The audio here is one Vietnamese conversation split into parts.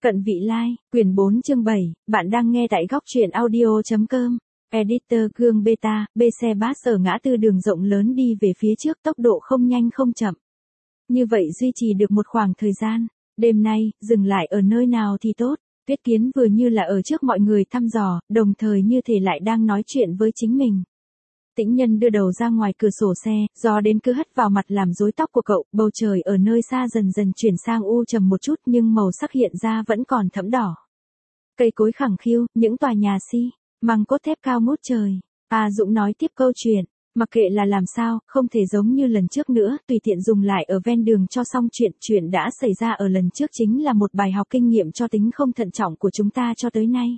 Cận Vị Lai, quyển 4 chương 7, bạn đang nghe tại góc truyện audio.com. Editor Gương Beta, B xe bus ở ngã tư đường rộng lớn đi về phía trước, tốc độ không nhanh không chậm. Như vậy duy trì được một khoảng thời gian. Đêm nay, dừng lại ở nơi nào thì tốt. Tuyết Kiến vừa như là ở trước mọi người thăm dò, đồng thời như thể lại đang nói chuyện với chính mình. Tĩnh Nhân đưa đầu ra ngoài cửa sổ xe, gió đến cứ hất vào mặt làm rối tóc của cậu, bầu trời ở nơi xa dần dần chuyển sang u trầm một chút nhưng màu sắc hiện ra vẫn còn thẫm đỏ. Cây cối khẳng khiu, những tòa nhà măng cốt thép cao ngút trời. A Dũng nói tiếp câu chuyện, mặc kệ là làm sao, không thể giống như lần trước nữa, tùy tiện dùng lại ở ven đường cho xong chuyện đã xảy ra ở lần trước chính là một bài học kinh nghiệm cho tính không thận trọng của chúng ta cho tới nay.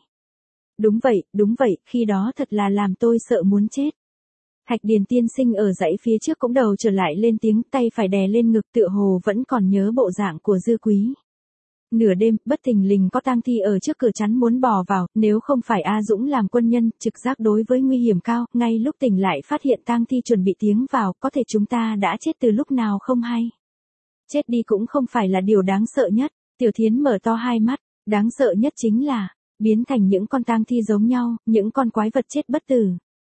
Đúng vậy, khi đó thật là làm tôi sợ muốn chết. Thạch Điền tiên sinh ở dãy phía trước cũng đầu trở lại lên tiếng, tay phải đè lên ngực, tựa hồ vẫn còn nhớ bộ dạng của Dư Quý. Nửa đêm, bất thình lình có tang thi ở trước cửa chắn muốn bò vào, nếu không phải A Dũng làm quân nhân, trực giác đối với nguy hiểm cao, ngay lúc tỉnh lại phát hiện tang thi chuẩn bị tiến vào, có thể chúng ta đã chết từ lúc nào không hay. Chết đi cũng không phải là điều đáng sợ nhất. Tiểu Thiến mở to hai mắt, đáng sợ nhất chính là biến thành những con tang thi giống nhau, những con quái vật chết bất tử.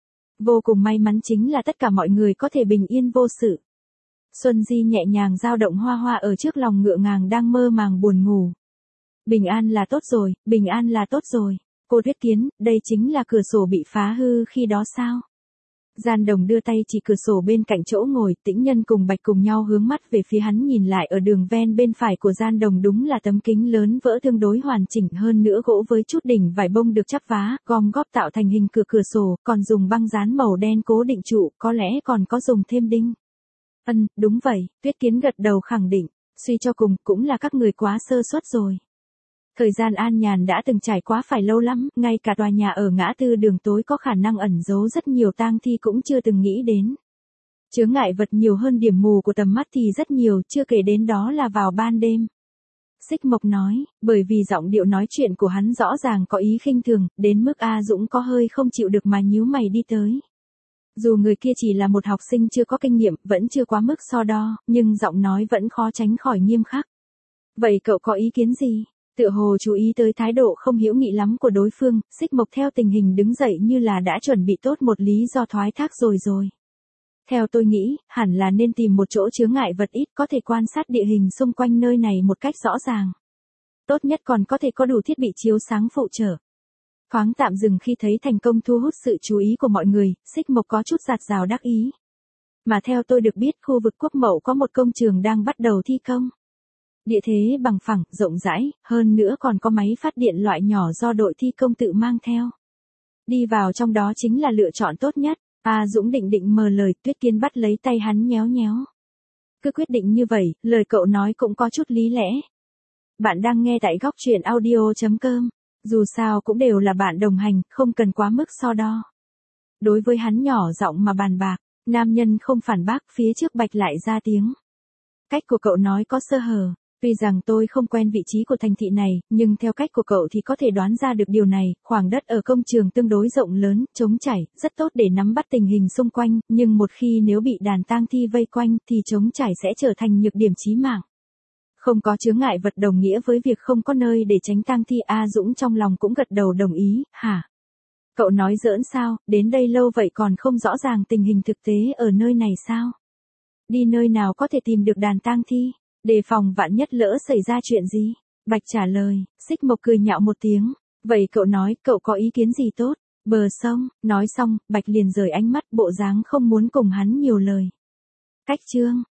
Vô cùng may mắn chính là tất cả mọi người có thể bình yên vô sự. Xuân Di nhẹ nhàng dao động hoa hoa ở trước lòng ngựa ngàng đang mơ màng buồn ngủ. Bình an là tốt rồi, bình an là tốt rồi. Cô Tuyết Kiến, đây chính là cửa sổ bị phá hư khi đó sao? Gian Đồng đưa tay chỉ cửa sổ bên cạnh chỗ ngồi, Tĩnh Nhân cùng Bạch cùng nhau hướng mắt về phía hắn nhìn lại ở đường ven bên phải của Gian Đồng đúng là tấm kính lớn vỡ tương đối hoàn chỉnh hơn nữa gỗ với chút đỉnh vải bông được chắp vá, gom góp tạo thành hình cửa sổ, còn dùng băng dán màu đen cố định trụ, có lẽ còn có dùng thêm đinh. Đúng vậy, Tuyết Kiến gật đầu khẳng định, suy cho cùng, cũng là các người quá sơ suất rồi. Thời gian an nhàn đã từng trải qua phải lâu lắm, ngay cả tòa nhà ở ngã tư đường tối có khả năng ẩn giấu rất nhiều tang thi cũng chưa từng nghĩ đến. Chướng ngại vật nhiều hơn điểm mù của tầm mắt thì rất nhiều, chưa kể đến đó là vào ban đêm. Xích Mộc nói, bởi vì giọng điệu nói chuyện của hắn rõ ràng có ý khinh thường, đến mức A Dũng có hơi không chịu được mà nhíu mày đi tới. Dù người kia chỉ là một học sinh chưa có kinh nghiệm, vẫn chưa quá mức so đo, nhưng giọng nói vẫn khó tránh khỏi nghiêm khắc. Vậy cậu có ý kiến gì? Tựa hồ chú ý tới thái độ không hữu nghị lắm của đối phương, Xích Mộc theo tình hình đứng dậy như là đã chuẩn bị tốt một lý do thoái thác rồi. Theo tôi nghĩ, hẳn là nên tìm một chỗ chướng ngại vật ít có thể quan sát địa hình xung quanh nơi này một cách rõ ràng. Tốt nhất còn có thể có đủ thiết bị chiếu sáng phụ trợ. Thoáng tạm dừng khi thấy thành công thu hút sự chú ý của mọi người, Xích Mộc có chút dạt dào đắc ý. Mà theo tôi được biết khu vực Quốc Mậu có một công trường đang bắt đầu thi công. Địa thế bằng phẳng, rộng rãi, hơn nữa còn có máy phát điện loại nhỏ do đội thi công tự mang theo. Đi vào trong đó chính là lựa chọn tốt nhất. A Dũng định mở lời, Tuyết Kiến bắt lấy tay hắn nhéo. Cứ quyết định như vậy, lời cậu nói cũng có chút lý lẽ. Bạn đang nghe tại góc truyện audio.com. Dù sao cũng đều là bạn đồng hành, không cần quá mức so đo. Đối với hắn nhỏ giọng mà bàn bạc, nam nhân không phản bác, phía trước Bạch lại ra tiếng. Cách của cậu nói có sơ hở. Tuy rằng tôi không quen vị trí của thành thị này, nhưng theo cách của cậu thì có thể đoán ra được điều này, khoảng đất ở công trường tương đối rộng lớn, trống trải, rất tốt để nắm bắt tình hình xung quanh, nhưng một khi nếu bị đàn tang thi vây quanh thì trống trải sẽ trở thành nhược điểm chí mạng. Không có chướng ngại vật đồng nghĩa với việc không có nơi để tránh tang thi. A Dũng trong lòng cũng gật đầu đồng ý, hả? Cậu nói giỡn sao, đến đây lâu vậy còn không rõ ràng tình hình thực tế ở nơi này sao? Đi nơi nào có thể tìm được đàn tang thi? Đề phòng vạn nhất lỡ xảy ra chuyện gì? Bạch trả lời, Xích Mộc cười nhạo một tiếng. Vậy cậu nói, cậu có ý kiến gì tốt? Bờ sông, nói xong, Bạch liền rời ánh mắt bộ dáng không muốn cùng hắn nhiều lời. Cách chương.